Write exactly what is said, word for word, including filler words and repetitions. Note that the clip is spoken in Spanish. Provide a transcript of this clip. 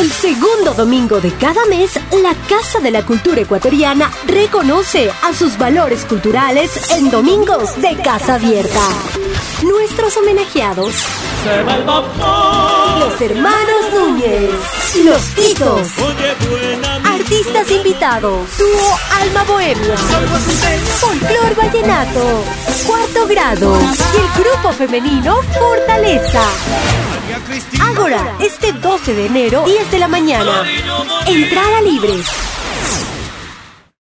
El segundo domingo de cada mes, la Casa de la Cultura Ecuatoriana reconoce a sus valores culturales en Domingos de Casa Abierta. Nuestros homenajeados: Se va el vapor. los hermanos Núñez, los Titos, artistas invitados, dúo Alma Bohemia, Folclor Vallenato, Cuarto Grado y el grupo femenino Fortaleza. Ágora, este doce de enero, diez de la mañana. Entrada libre.